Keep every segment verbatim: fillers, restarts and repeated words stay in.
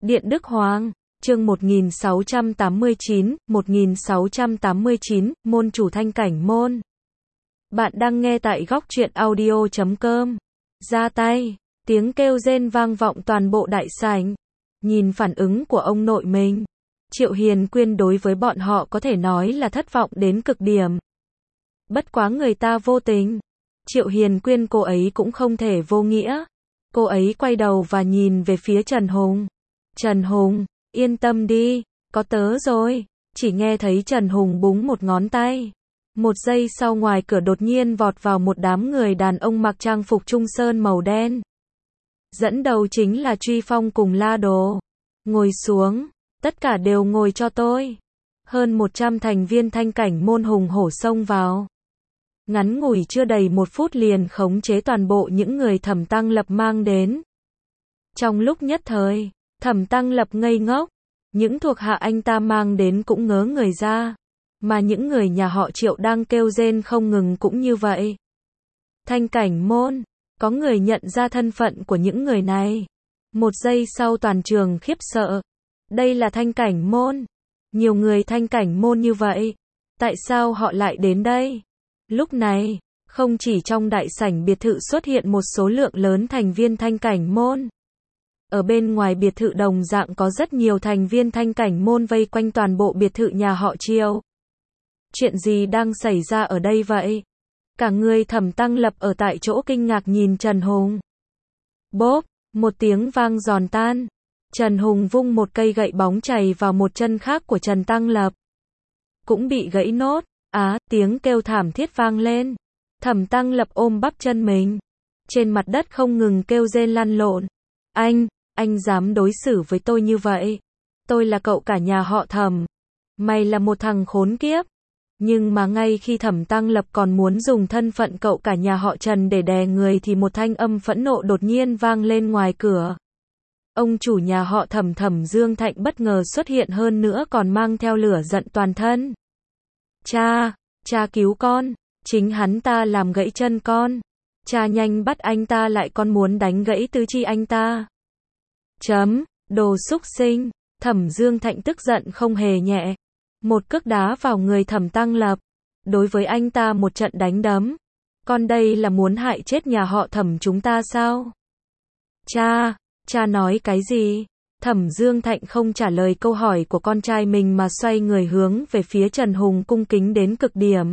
Điện Đức Hoàng, chương một nghìn sáu trăm tám mươi chín, một nghìn sáu trăm tám mươi chín, môn chủ thanh cảnh môn. Bạn đang nghe tại góc truyện audio chấm com. Ra tay, tiếng kêu rên vang vọng toàn bộ đại sảnh. Nhìn phản ứng của ông nội mình, Triệu Hiền Quyên đối với bọn họ có thể nói là thất vọng đến cực điểm. Bất quá người ta vô tình. Triệu Hiền Quyên cô ấy cũng không thể vô nghĩa. Cô ấy quay đầu và nhìn về phía Trần Hùng. Trần Hùng, yên tâm đi, có tớ rồi. Chỉ nghe thấy Trần Hùng búng một ngón tay. Một giây sau ngoài cửa đột nhiên vọt vào một đám người đàn ông mặc trang phục trung sơn màu đen. Dẫn đầu chính là Truy Phong cùng La Đồ. Ngồi xuống, tất cả đều ngồi cho tôi. Hơn một trăm thành viên thanh cảnh môn hùng hổ xông vào. Ngắn ngủi chưa đầy một phút liền khống chế toàn bộ những người Thẩm Tăng Lập mang đến. Trong lúc nhất thời, Thẩm Tăng Lập ngây ngốc, những thuộc hạ anh ta mang đến cũng ngớ người ra, mà những người nhà họ Triệu đang kêu rên không ngừng cũng như vậy. Thanh cảnh môn, có người nhận ra thân phận của những người này. Một giây sau toàn trường khiếp sợ. Đây là thanh cảnh môn. Nhiều người thanh cảnh môn như vậy. Tại sao họ lại đến đây? Lúc này, không chỉ trong đại sảnh biệt thự xuất hiện một số lượng lớn thành viên thanh cảnh môn. Ở bên ngoài biệt thự đồng dạng có rất nhiều thành viên thanh cảnh môn vây quanh toàn bộ biệt thự nhà họ Triệu. Chuyện gì đang xảy ra ở đây vậy? Cả người Thẩm Tăng Lập ở tại chỗ kinh ngạc nhìn Trần Hùng. Bốp, một tiếng vang giòn tan. Trần Hùng vung một cây gậy bóng chày vào một chân khác của Trần Tăng Lập. Cũng bị gãy nốt. Á, tiếng kêu thảm thiết vang lên. Thẩm Tăng Lập ôm bắp chân mình. Trên mặt đất không ngừng kêu rên lăn lộn. Anh, anh dám đối xử với tôi như vậy. Tôi là cậu cả nhà họ Thẩm. Mày là một thằng khốn kiếp. Nhưng mà ngay khi Thẩm Tăng Lập còn muốn dùng thân phận cậu cả nhà họ Trần để đè người thì một thanh âm phẫn nộ đột nhiên vang lên ngoài cửa. Ông chủ nhà họ Thẩm Thẩm Dương Thạnh bất ngờ xuất hiện hơn nữa còn mang theo lửa giận toàn thân. Cha, cha cứu con, chính hắn ta làm gãy chân con. Cha nhanh bắt anh ta lại, con muốn đánh gãy tứ chi anh ta. Chấm, đồ xúc sinh. Thẩm Dương Thạnh tức giận không hề nhẹ. Một cước đá vào người Thẩm Tăng Lập. Đối với anh ta một trận đánh đấm. Con đây là muốn hại chết nhà họ Thẩm chúng ta sao? Cha, cha nói cái gì? Thẩm Dương Thạnh không trả lời câu hỏi của con trai mình mà xoay người hướng về phía Trần Hùng cung kính đến cực điểm.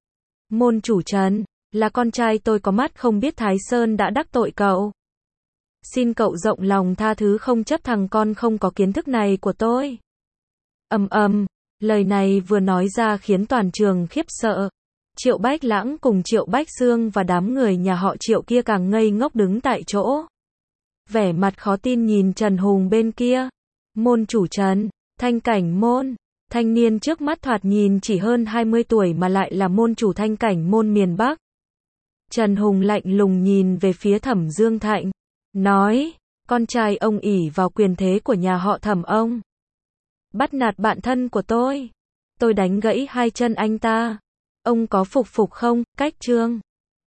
Môn chủ Trần, là con trai tôi có mắt không biết Thái Sơn đã đắc tội cậu. Xin cậu rộng lòng tha thứ không chấp thằng con không có kiến thức này của tôi. Ầm ầm, lời này vừa nói ra khiến toàn trường khiếp sợ. Triệu Bách Lãng cùng Triệu Bách Xương và đám người nhà họ Triệu kia càng ngây ngốc đứng tại chỗ. Vẻ mặt khó tin nhìn Trần Hùng bên kia. Môn chủ Trần, thanh cảnh môn. Thanh niên trước mắt thoạt nhìn chỉ hơn hai mươi tuổi mà lại là môn chủ thanh cảnh môn miền Bắc. Trần Hùng lạnh lùng nhìn về phía Thẩm Dương Thạnh. Nói, con trai ông ỷ vào quyền thế của nhà họ Thẩm ông. Bắt nạt bạn thân của tôi. Tôi đánh gãy hai chân anh ta. Ông có phục phục không? Cách trương.